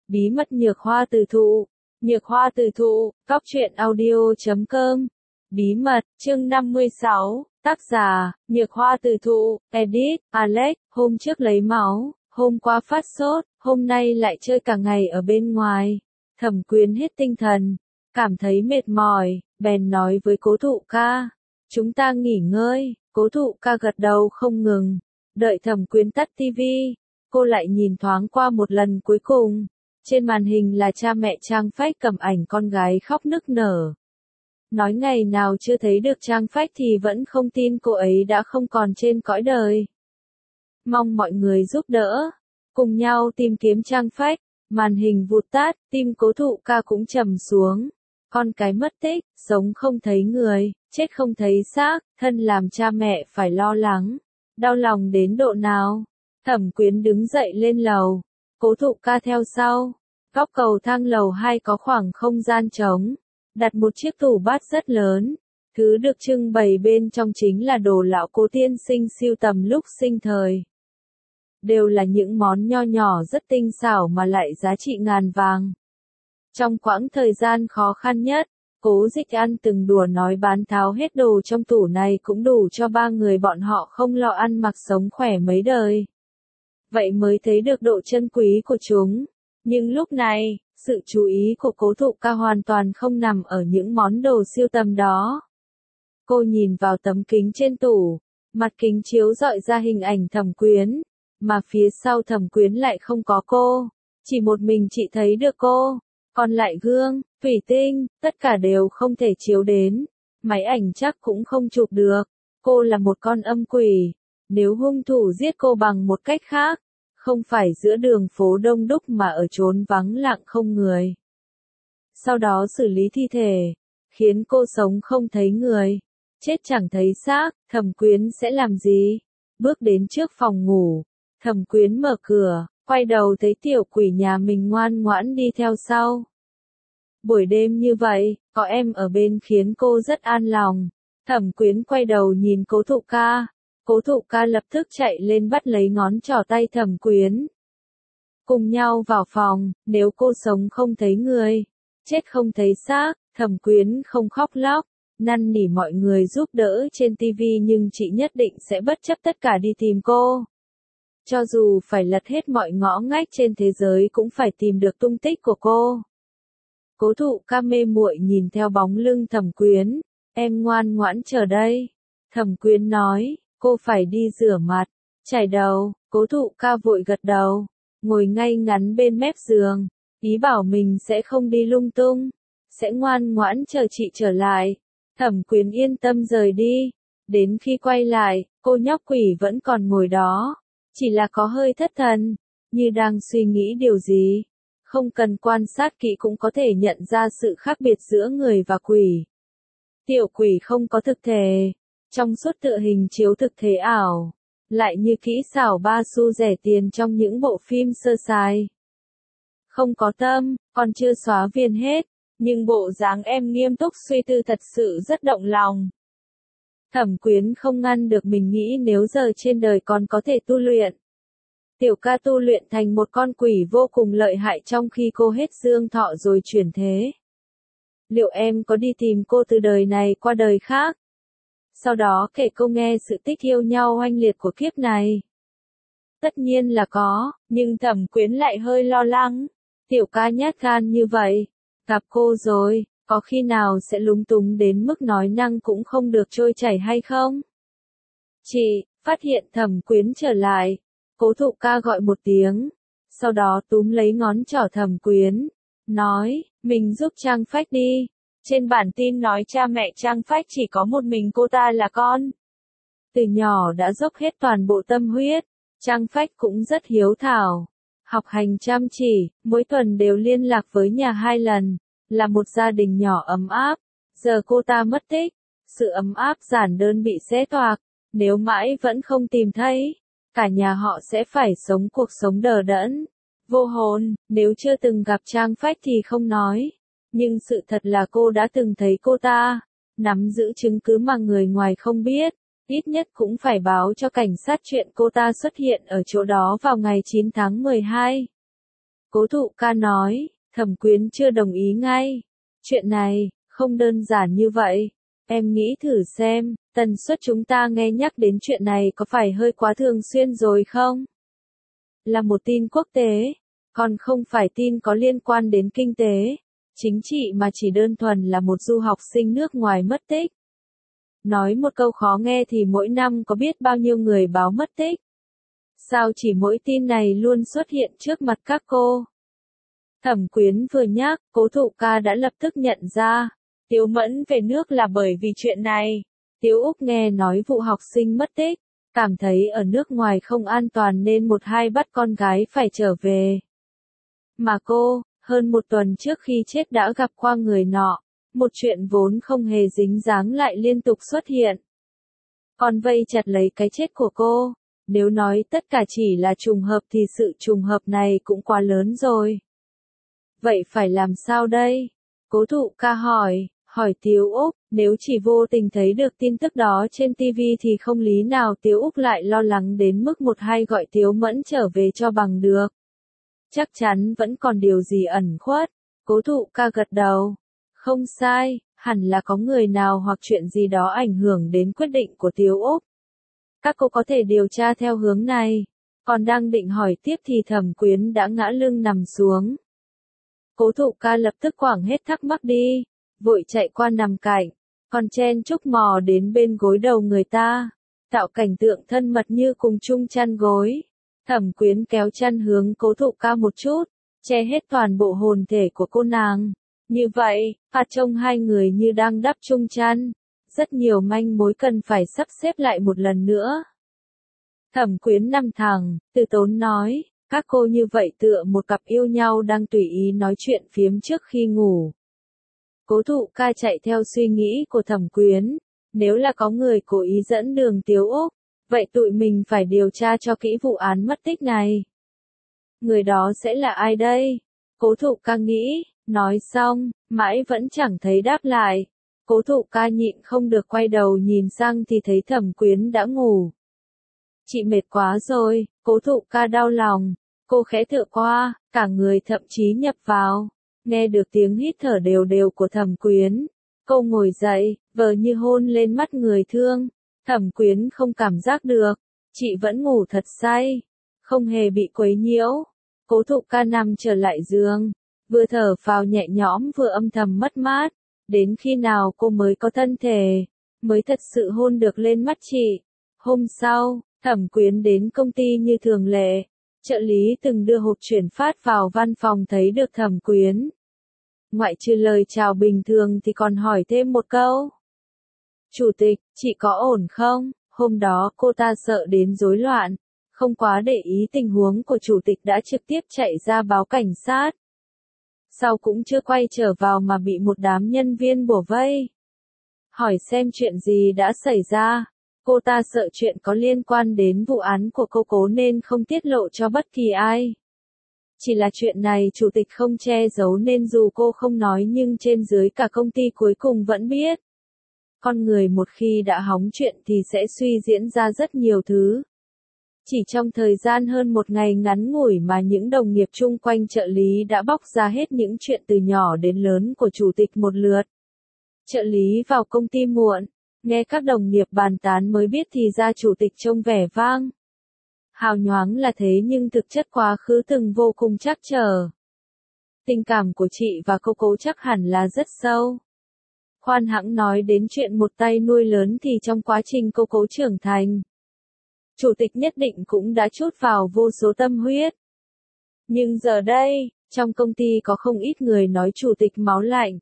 Bí mật nhược hoa từ thụ. Nhược hoa từ thụ, Cóc truyện audio.com. Bí mật, chương 56, tác giả, nhược hoa từ thụ, edit, Alex, hôm trước lấy máu, hôm qua phát sốt, hôm nay lại chơi cả ngày ở bên ngoài. Thẩm Quyến hết tinh thần, cảm thấy mệt mỏi, bèn nói với Cố Thụ ca. Chúng ta nghỉ ngơi, Cố Thụ ca gật đầu không ngừng. Đợi Thẩm Quyến tắt tivi, cô lại nhìn thoáng qua một lần cuối cùng. Trên màn hình là cha mẹ Trang Phách cầm ảnh con gái khóc nức nở. Nói ngày nào chưa thấy được Trang Phách thì vẫn không tin cô ấy đã không còn trên cõi đời. Mong mọi người giúp đỡ, cùng nhau tìm kiếm Trang Phách. Màn hình vụt tắt, tim Cố Thụ ca cũng trầm xuống. Con cái mất tích, sống không thấy người, chết không thấy xác, thân làm cha mẹ phải lo lắng. Đau lòng đến độ nào? Thẩm Quyến đứng dậy lên lầu. Cố Thụ ca theo sau. Góc cầu thang lầu 2 có khoảng không gian trống. Đặt một chiếc tủ bát rất lớn. Thứ được trưng bày bên trong chính là đồ lão Cố tiên sinh sưu tầm lúc sinh thời. Đều là những món nho nhỏ rất tinh xảo mà lại giá trị ngàn vàng. Trong quãng thời gian khó khăn nhất, Cố Dịch An từng đùa nói bán tháo hết đồ trong tủ này cũng đủ cho 3 người bọn họ không lo ăn mặc sống khỏe mấy đời. Vậy mới thấy được độ chân quý của chúng. Nhưng lúc này, sự chú ý của Cố Thụ ca hoàn toàn không nằm ở những món đồ sưu tầm đó. Cô nhìn vào tấm kính trên tủ, mặt kính chiếu rọi ra hình ảnh Thẩm Quyến, mà phía sau Thẩm Quyến lại không có cô, chỉ một mình chị thấy được cô, còn lại gương, thủy tinh, tất cả đều không thể chiếu đến, máy ảnh chắc cũng không chụp được. Cô là một con âm quỷ, nếu hung thủ giết cô bằng một cách khác, không phải giữa đường phố đông đúc mà ở chốn vắng lặng không người. Sau đó xử lý thi thể, khiến cô sống không thấy người, chết chẳng thấy xác, Thẩm Quyến sẽ làm gì? Bước đến trước phòng ngủ, Thẩm Quyến mở cửa, quay đầu thấy tiểu quỷ nhà mình ngoan ngoãn đi theo sau. Buổi đêm như vậy, có em ở bên khiến cô rất an lòng. Thẩm Quyến quay đầu nhìn Cố Thụ ca. Cố Thụ ca lập tức chạy lên bắt lấy ngón trỏ tay Thẩm Quyến. Cùng nhau vào phòng, nếu cô sống không thấy người, chết không thấy xác, Thẩm Quyến không khóc lóc, năn nỉ mọi người giúp đỡ trên tivi nhưng chị nhất định sẽ bất chấp tất cả đi tìm cô. Cho dù phải lật hết mọi ngõ ngách trên thế giới cũng phải tìm được tung tích của cô. Cố Thụ ca mê muội nhìn theo bóng lưng Thẩm Quyến, em ngoan ngoãn chờ đây. Thẩm Quyến nói, cô phải đi rửa mặt, chải đầu. Cố Thụ ca vội gật đầu, ngồi ngay ngắn bên mép giường, ý bảo mình sẽ không đi lung tung, sẽ ngoan ngoãn chờ chị trở lại. Thẩm Quyến yên tâm rời đi, đến khi quay lại, cô nhóc quỷ vẫn còn ngồi đó, chỉ là có hơi thất thần, như đang suy nghĩ điều gì. Không cần quan sát kỹ cũng có thể nhận ra sự khác biệt giữa người và quỷ. Tiểu quỷ không có thực thể, trong suốt tựa hình chiếu thực thể ảo, lại như kỹ xảo ba xu rẻ tiền trong những bộ phim sơ sài. Không có tâm, còn chưa xóa viền hết, nhưng bộ dáng em nghiêm túc suy tư thật sự rất động lòng. Thẩm Quyến không ngăn được mình nghĩ nếu giờ trên đời còn có thể tu luyện. Tiểu ca tu luyện thành một con quỷ vô cùng lợi hại trong khi cô hết dương thọ rồi chuyển thế. Liệu em có đi tìm cô từ đời này qua đời khác? Sau đó kể cô nghe sự tích yêu nhau oanh liệt của kiếp này. Tất nhiên là có, nhưng Thẩm Quyến lại hơi lo lắng. Tiểu ca nhát gan như vậy, gặp cô rồi, có khi nào sẽ lúng túng đến mức nói năng cũng không được trôi chảy hay không? Chị, phát hiện Thẩm Quyến trở lại. Cố Thụ ca gọi một tiếng, sau đó túm lấy ngón trỏ Thẩm Quyến, nói, mình giúp Trang Phách đi. Trên bản tin nói cha mẹ Trang Phách chỉ có một mình cô ta là con. Từ nhỏ đã dốc hết toàn bộ tâm huyết, Trang Phách cũng rất hiếu thảo, học hành chăm chỉ, mỗi tuần đều liên lạc với nhà 2 lần, là một gia đình nhỏ ấm áp. Giờ cô ta mất tích, sự ấm áp giản đơn bị xé toạc, nếu mãi vẫn không tìm thấy, cả nhà họ sẽ phải sống cuộc sống đờ đẫn, vô hồn. Nếu chưa từng gặp Trang Phách thì không nói, nhưng sự thật là cô đã từng thấy cô ta, nắm giữ chứng cứ mà người ngoài không biết, ít nhất cũng phải báo cho cảnh sát chuyện cô ta xuất hiện ở chỗ đó vào ngày 9 tháng 12. Cố Thụ Ca nói, Thẩm Quyến chưa đồng ý ngay. Chuyện này, không đơn giản như vậy. Em nghĩ thử xem, tần suất chúng ta nghe nhắc đến chuyện này có phải hơi quá thường xuyên rồi không? Là một tin quốc tế, còn không phải tin có liên quan đến kinh tế, chính trị mà chỉ đơn thuần là một du học sinh nước ngoài mất tích. Nói một câu khó nghe thì mỗi năm có biết bao nhiêu người báo mất tích. Sao chỉ mỗi tin này luôn xuất hiện trước mặt các cô? Thẩm Quyến vừa nhắc, Cố Thụ Ca đã lập tức nhận ra. Tiếu Mẫn về nước là bởi vì chuyện này. Tiếu Úc nghe nói vụ học sinh mất tích, cảm thấy ở nước ngoài không an toàn nên một hai bắt con gái phải trở về. Mà cô, hơn một tuần trước khi chết đã gặp qua người nọ, một chuyện vốn không hề dính dáng lại liên tục xuất hiện. Còn vây chặt lấy cái chết của cô, nếu nói tất cả chỉ là trùng hợp thì sự trùng hợp này cũng quá lớn rồi. Vậy phải làm sao đây? Cố Thụ Ca hỏi Tiếu Úc, nếu chỉ vô tình thấy được tin tức đó trên TV thì không lý nào Tiếu Úc lại lo lắng đến mức một hai gọi Tiếu Mẫn trở về cho bằng được. Chắc chắn vẫn còn điều gì ẩn khuất. Cố Thụ Ca gật đầu. Không sai, hẳn là có người nào hoặc chuyện gì đó ảnh hưởng đến quyết định của Tiếu Úc. Các cô có thể điều tra theo hướng này. Còn đang định hỏi tiếp thì Thẩm Quyến đã ngã lưng nằm xuống. Cố Thụ Ca lập tức quẳng hết thắc mắc đi, vội chạy qua nằm cạnh, còn chen chúc mò đến bên gối đầu người ta, tạo cảnh tượng thân mật như cùng chung chăn gối. Thẩm Quyến kéo chăn hướng Cố Thụ Ca một chút, che hết toàn bộ hồn thể của cô nàng. Như vậy, trông hai người như đang đắp chung chăn. Rất nhiều manh mối cần phải sắp xếp lại một lần nữa. Thẩm Quyến nằm thẳng, từ tốn nói, các cô như vậy tựa một cặp yêu nhau đang tùy ý nói chuyện phiếm trước khi ngủ. Cố Thụ Ca chạy theo suy nghĩ của Thẩm Quyến, nếu là có người cố ý dẫn đường Tiếu Úc, vậy tụi mình phải điều tra cho kỹ vụ án mất tích này. Người đó sẽ là ai đây? Cố Thụ Ca nghĩ, nói xong, mãi vẫn chẳng thấy đáp lại. Cố Thụ Ca nhịn không được quay đầu nhìn sang thì thấy Thẩm Quyến đã ngủ. Chị mệt quá rồi, Cố Thụ Ca đau lòng. Cô khẽ tựa qua, cả người thậm chí nhập vào. Nghe được tiếng hít thở đều đều của Thẩm Quyến. Cô ngồi dậy, vờ như hôn lên mắt người thương. Thẩm Quyến không cảm giác được. Chị vẫn ngủ thật say. Không hề bị quấy nhiễu. Cố Thụ Ca nằm trở lại giường. Vừa thở phào nhẹ nhõm vừa âm thầm mất mát. Đến khi nào cô mới có thân thể, mới thật sự hôn được lên mắt chị. Hôm sau, Thẩm Quyến đến công ty như thường lệ. Trợ lý từng đưa hộp chuyển phát vào văn phòng thấy được Thẩm Quyến. Ngoại trừ lời chào bình thường thì còn hỏi thêm một câu. Chủ tịch, chị có ổn không? Hôm đó cô ta sợ đến rối loạn, không quá để ý tình huống của chủ tịch đã trực tiếp chạy ra báo cảnh sát. Sau cũng chưa quay trở vào mà bị một đám nhân viên bủa vây. Hỏi xem chuyện gì đã xảy ra. Cô ta sợ chuyện có liên quan đến vụ án của cô Cố nên không tiết lộ cho bất kỳ ai. Chỉ là chuyện này chủ tịch không che giấu nên dù cô không nói nhưng trên dưới cả công ty cuối cùng vẫn biết. Con người một khi đã hóng chuyện thì sẽ suy diễn ra rất nhiều thứ. Chỉ trong thời gian hơn một ngày ngắn ngủi mà những đồng nghiệp chung quanh trợ lý đã bóc ra hết những chuyện từ nhỏ đến lớn của chủ tịch một lượt. Trợ lý vào công ty muộn, nghe các đồng nghiệp bàn tán mới biết thì ra chủ tịch trông vẻ vang. Hào nhoáng là thế nhưng thực chất quá khứ từng vô cùng trắc trở. Tình cảm của chị và cô Cố chắc hẳn là rất sâu. Khoan hẵng nói đến chuyện một tay nuôi lớn thì trong quá trình cô Cố trưởng thành, chủ tịch nhất định cũng đã trút vào vô số tâm huyết. Nhưng giờ đây, trong công ty có không ít người nói chủ tịch máu lạnh.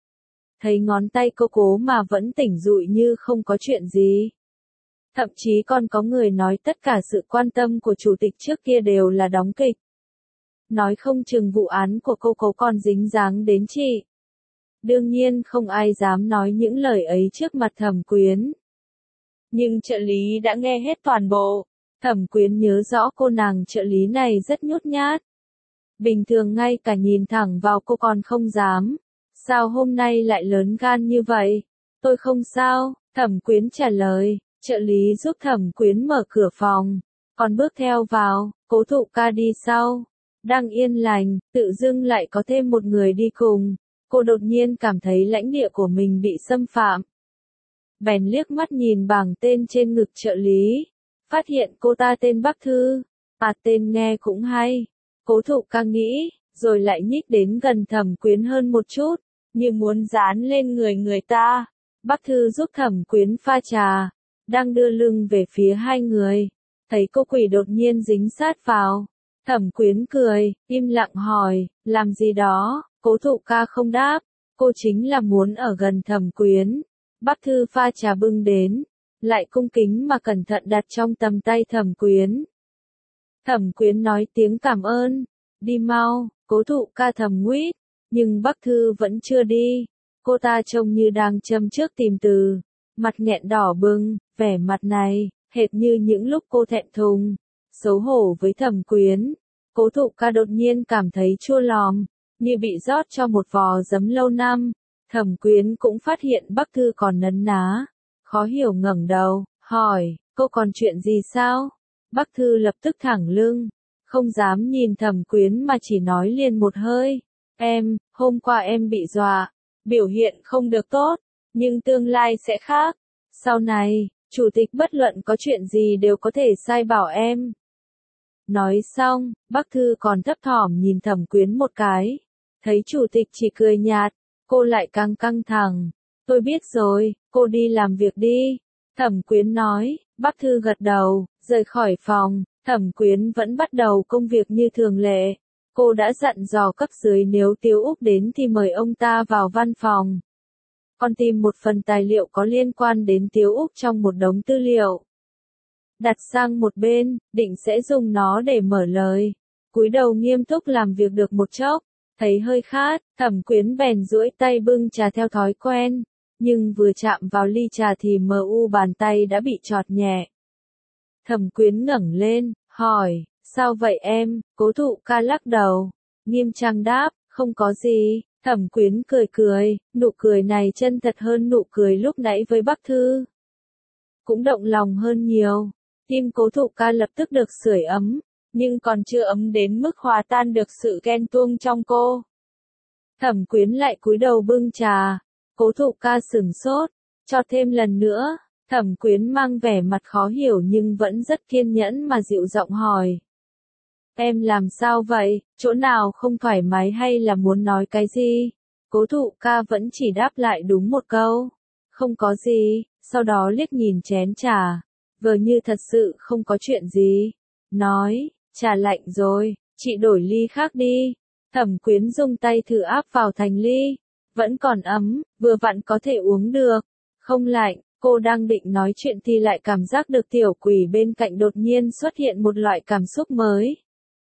Thấy ngón tay cô Cố mà vẫn tỉnh rụi như không có chuyện gì. Thậm chí còn có người nói tất cả sự quan tâm của chủ tịch trước kia đều là đóng kịch. Nói không chừng vụ án của cô Cố còn dính dáng đến chị. Đương nhiên không ai dám nói những lời ấy trước mặt Thẩm Quyến. Nhưng trợ lý đã nghe hết toàn bộ. Thẩm Quyến nhớ rõ cô nàng trợ lý này rất nhút nhát. Bình thường ngay cả nhìn thẳng vào cô còn không dám. Sao hôm nay lại lớn gan như vậy? Tôi không sao, Thẩm Quyến trả lời. Trợ lý giúp Thẩm Quyến mở cửa phòng. Còn bước theo vào, Cố Thụ Ca đi sau. Đang yên lành, tự dưng lại có thêm một người đi cùng. Cô đột nhiên cảm thấy lãnh địa của mình bị xâm phạm. Bèn liếc mắt nhìn bảng tên trên ngực trợ lý. Phát hiện cô ta tên Bắc Thư. Tên nghe cũng hay. Cố Thụ Ca nghĩ, rồi lại nhích đến gần Thẩm Quyến hơn một chút, như muốn dán lên người ta. Bắc Thư giúp Thẩm Quyến pha trà, đang đưa lưng về phía hai người. Thấy cô quỷ đột nhiên dính sát vào. Thẩm Quyến cười, im lặng hỏi, làm gì đó, Cố Thụ Ca không đáp. Cô chính là muốn ở gần Thẩm Quyến. Bắc Thư pha trà bưng đến, lại cung kính mà cẩn thận đặt trong tầm tay Thẩm Quyến. Thẩm Quyến nói tiếng cảm ơn, đi mau. Cố Thụ Ca thầm nguýt, nhưng Bắc Thư vẫn chưa đi. Cô ta trông như đang châm trước tìm từ, mặt nghẹn đỏ bừng, vẻ mặt này, hệt như những lúc cô thẹn thùng, xấu hổ với Thẩm Quyến. Cố Thụ Ca đột nhiên cảm thấy chua lòm, như bị rót cho một vò giấm lâu năm. Thẩm Quyến cũng phát hiện Bắc Thư còn nấn ná, khó hiểu ngẩng đầu, hỏi, cô còn chuyện gì sao? Bắc Thư lập tức thẳng lưng, không dám nhìn Thẩm Quyến mà chỉ nói liền một hơi, hôm qua em bị dọa, biểu hiện không được tốt, nhưng tương lai sẽ khác. Sau này, chủ tịch bất luận có chuyện gì đều có thể sai bảo em. Nói xong, Bắc Thư còn thấp thỏm nhìn Thẩm Quyến một cái, thấy chủ tịch chỉ cười nhạt, cô lại càng căng thẳng. Tôi biết rồi, cô đi làm việc đi. Thẩm Quyến nói. Bắc Thư gật đầu, rời khỏi phòng. Thẩm Quyến vẫn bắt đầu công việc như thường lệ. Cô đã dặn dò cấp dưới nếu Tiếu Úc đến thì mời ông ta vào văn phòng. Còn tìm một phần tài liệu có liên quan đến Tiếu Úc trong một đống tư liệu. Đặt sang một bên, định sẽ dùng nó để mở lời. Cúi đầu nghiêm túc làm việc được một chốc, thấy hơi khát, Thẩm Quyến bèn duỗi tay bưng trà theo thói quen. Nhưng vừa chạm vào ly trà thì bàn tay đã bị chọt nhẹ. Thẩm Quyến ngẩng lên, hỏi, sao vậy em? Cố Thụ Ca lắc đầu, nghiêm trang đáp, không có gì. Thẩm Quyến cười cười, nụ cười này chân thật hơn nụ cười lúc nãy với Bắc Thư. Cũng động lòng hơn nhiều. Tim Cố Thụ Ca lập tức được sưởi ấm, nhưng còn chưa ấm đến mức hòa tan được sự ghen tuông trong cô. Thẩm Quyến lại cúi đầu bưng trà. Cố Thụ Ca sửng sốt, cho thêm lần nữa. Thẩm Quyến mang vẻ mặt khó hiểu nhưng vẫn rất kiên nhẫn mà dịu giọng hỏi. Em làm sao vậy, chỗ nào không thoải mái hay là muốn nói cái gì? Cố Thụ Ca vẫn chỉ đáp lại đúng một câu. Không có gì, sau đó liếc nhìn chén trà. Vờ như thật sự không có chuyện gì. Nói, trà lạnh rồi, chị đổi ly khác đi. Thẩm Quyến dùng tay thử áp vào thành ly. Vẫn còn ấm, vừa vặn có thể uống được. Không lạnh, cô đang định nói chuyện thì lại cảm giác được tiểu quỷ bên cạnh đột nhiên xuất hiện một loại cảm xúc mới.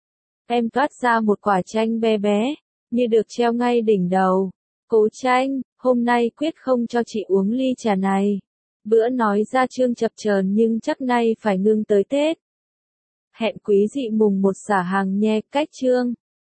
Em toát ra một quả chanh bé bé, như được treo ngay đỉnh đầu. Cố Chanh, hôm nay quyết không cho chị uống ly trà này. Bữa nói ra chương chập chờn nhưng chắc nay phải ngưng tới Tết. Hẹn quý dị mùng 1 xả hàng nhé, cách chương.